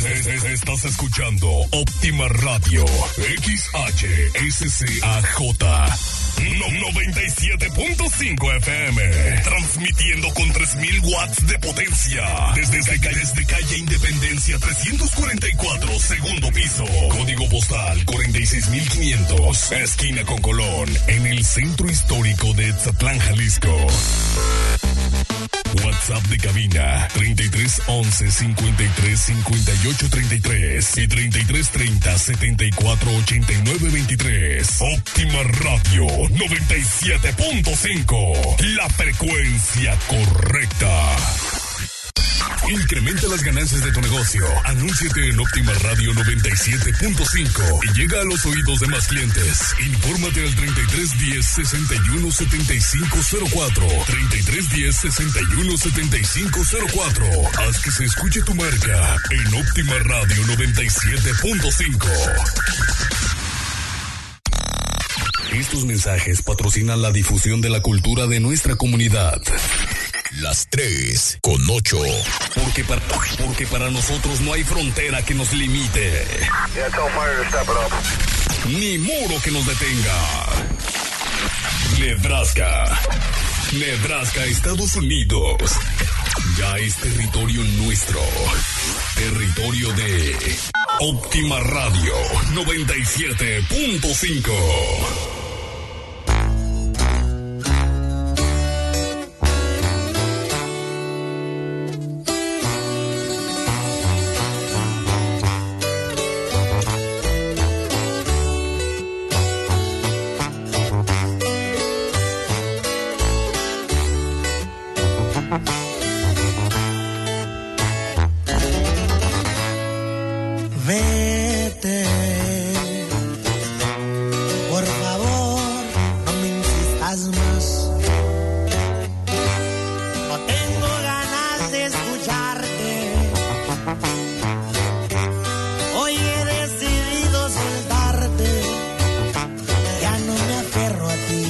Estás escuchando Óptima Radio, XHSCAJ 97.5 FM, transmitiendo con 3000 watts de potencia desde calle Independencia 344, segundo piso, código postal 46500, esquina con Colón, en el centro histórico de Etzatlán, Jalisco. WhatsApp de cabina 33 11 53 58 33 y 33 30 74 89 23. Óptima Radio 97.5, la frecuencia correcta. Incrementa las ganancias de tu negocio. Anúnciate en Óptima Radio 97.5 y llega a los oídos de más clientes. Infórmate al 33 10 61 75 04. 33 10 61 75 04. Haz que se escuche tu marca en Óptima Radio 97.5. Estos mensajes patrocinan la difusión de la cultura de nuestra comunidad. Las 3:08. Porque para nosotros no hay frontera que nos limite. Ni muro que nos detenga. Nebraska, Estados Unidos. Ya es territorio nuestro. Territorio de Óptima Radio 97.5. Vete, por favor, no me insistas más. No tengo ganas de escucharte. Hoy he decidido soltarte. Ya no me aferro a ti.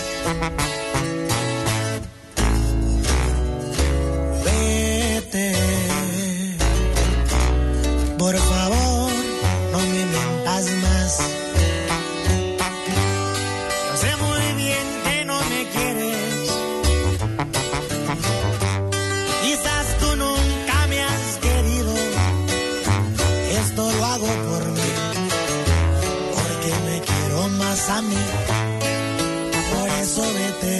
Vete, por favor, no me mientas más. Yo sé muy bien que no me quieres. Quizás tú nunca me has querido. Esto lo hago por mí, porque me quiero más a mí. Por eso vete.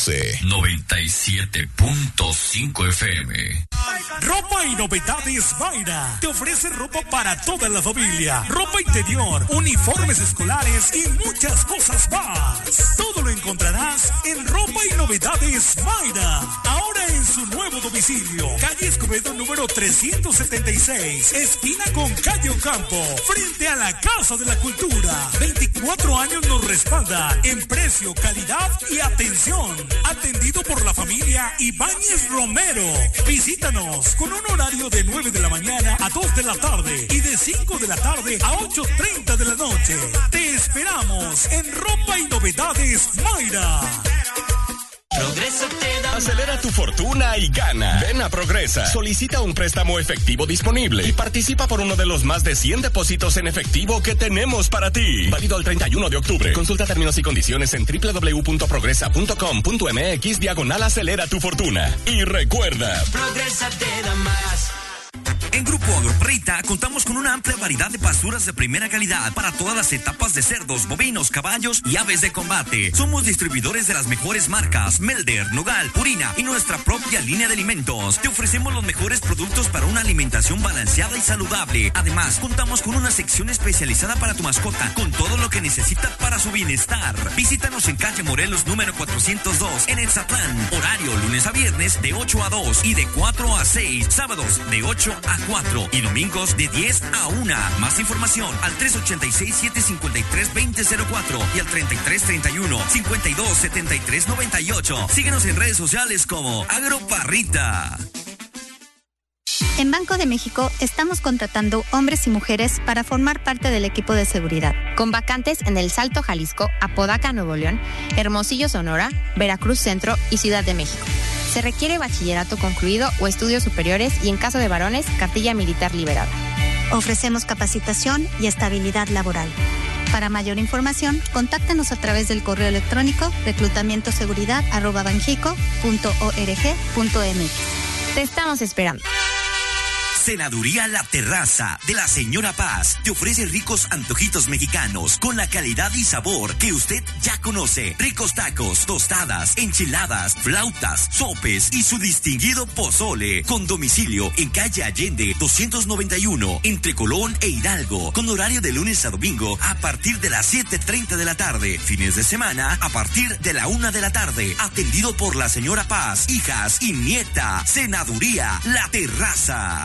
11. 97.5 FM. Ropa y novedades Mayra te ofrece ropa para toda la familia, ropa interior, uniformes escolares y muchas cosas más. Todo lo encontrarás en Ropa y Novedades Mayra. Ahora en su nuevo domicilio, calle Escobedo número 376, esquina con calle Ocampo, frente a la Casa de la Cultura. 24 años nos respalda en precio, calidad y atención. Atendido por la familia Ibáñez Romero. Visítanos con un horario de 9 de la mañana a 2 de la tarde y de 5 de la tarde a 8:30 de la noche. Te esperamos en Ropa y Novedades Mayra. Progreso te da. Acelera tu fortuna y gana. Ven a Progresa. Solicita un préstamo efectivo disponible y participa por uno de los más de 100 depósitos en efectivo que tenemos para ti. Válido el 31 de octubre. Consulta términos y condiciones en www.progresa.com.mx/acelera tu fortuna. Y recuerda, Progresa te da más. En Grupo Agroprita contamos con una amplia variedad de pasturas de primera calidad para todas las etapas de cerdos, bovinos, caballos y aves de combate. Somos distribuidores de las mejores marcas Melder, Nogal, Purina y nuestra propia línea de alimentos. Te ofrecemos los mejores productos para una alimentación balanceada y saludable. Además, contamos con una sección especializada para tu mascota con todo lo que necesita para su bienestar. Visítanos en calle Morelos número 402 en Etzatlán. Horario lunes a viernes de 8 a 2 y de 4 a 6. Sábados de 8 a 4 y domingos de 10 a 1. Más información al 386-753-2004 y al 3331-527398. Síguenos en redes sociales como Agroparrita. En Banco de México estamos contratando hombres y mujeres para formar parte del equipo de seguridad, con vacantes en El Salto, Jalisco, Apodaca, Nuevo León, Hermosillo, Sonora, Veracruz Centro y Ciudad de México. Se requiere bachillerato concluido o estudios superiores y en caso de varones, cartilla militar liberada. Ofrecemos capacitación y estabilidad laboral. Para mayor información, contáctanos a través del correo electrónico reclutamientoseguridad@banjico.org.mx. Te estamos esperando. Cenaduría La Terraza de la Señora Paz te ofrece ricos antojitos mexicanos con la calidad y sabor que usted ya conoce. Ricos tacos, tostadas, enchiladas, flautas, sopes y su distinguido pozole. Con domicilio en calle Allende 291 entre Colón e Hidalgo. Con horario de lunes a domingo a partir de las 7:30 de la tarde. Fines de semana a partir de la 1 de la tarde. Atendido por la Señora Paz, hijas y nieta. Cenaduría La Terraza.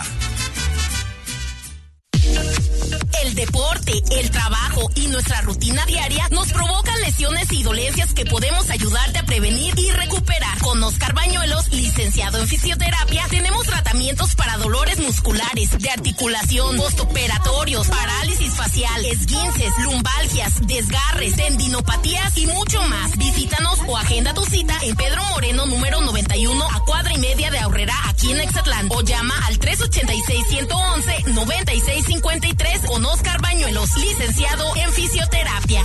El deporte, el trabajo y nuestra rutina diaria nos provocan lesiones y dolencias que podemos ayudarte a prevenir y recuperar. Con Oscar Bañuelos, licenciado en fisioterapia, tenemos tratamientos para dolores musculares, de articulación, postoperatorios, parálisis facial, esguinces, lumbalgias, desgarres, tendinopatías y mucho más. Visítanos o agenda tu cita en Pedro Moreno número 91 a cuadra y media de Aurrera, aquí en Exatlán, o llama al 386-111-9653 con Oscar Bañuelos, licenciado en fisioterapia.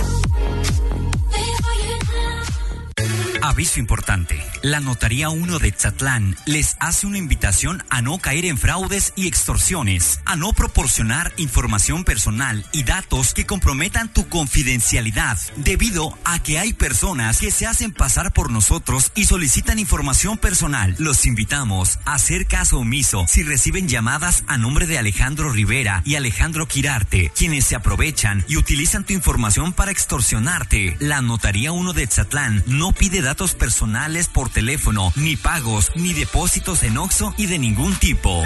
Aviso importante. La Notaría 1 de Etzatlán les hace una invitación a no caer en fraudes y extorsiones, a no proporcionar información personal y datos que comprometan tu confidencialidad, debido a que hay personas que se hacen pasar por nosotros y solicitan información personal. Los invitamos a hacer caso omiso si reciben llamadas a nombre de Alejandro Rivera y Alejandro Quirarte, quienes se aprovechan y utilizan tu información para extorsionarte. La Notaría 1 de Etzatlán no pide datos personales por teléfono, ni pagos, ni depósitos en OXXO y de ningún tipo.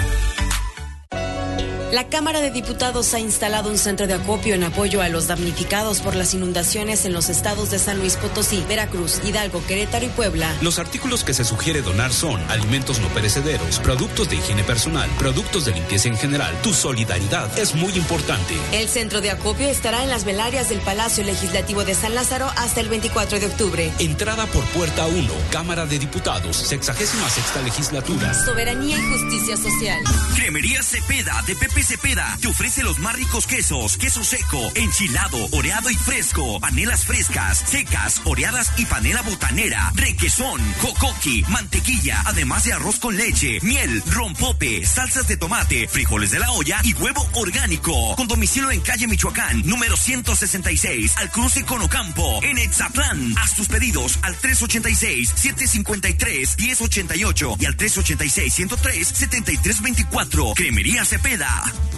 La Cámara de Diputados ha instalado un centro de acopio en apoyo a los damnificados por las inundaciones en los estados de San Luis Potosí, Veracruz, Hidalgo, Querétaro y Puebla. Los artículos que se sugiere donar son alimentos no perecederos, productos de higiene personal, productos de limpieza en general. Tu solidaridad es muy importante. El centro de acopio estará en las velarias del Palacio Legislativo de San Lázaro hasta el 24 de octubre. Entrada por puerta 1, Cámara de Diputados, 66ª legislatura. Soberanía y justicia social. Cremería Cepeda de Pepe Pepe Cepeda te ofrece los más ricos quesos, queso seco, enchilado, oreado y fresco, panelas frescas, secas, oreadas y panela botanera, requesón, jocoqui, mantequilla, además de arroz con leche, miel, rompope, salsas de tomate, frijoles de la olla y huevo orgánico. Con domicilio en calle Michoacán, número 166, al cruce con Ocampo, en Etzatlán. Haz tus pedidos al 386-753-1088 y al 386-103-7324. Cremería Cepeda.